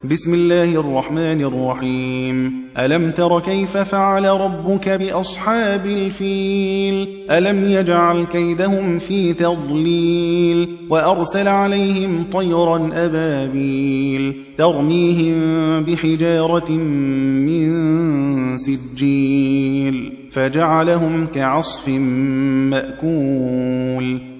بسم الله الرحمن الرحيم. ألم تر كيف فعل ربك بأصحاب الفيل؟ ألم يجعل كيدهم في تضليل وأرسل عليهم طيرا أبابيل ترميهم بحجارة من سجيل فجعلهم كعصف مأكول.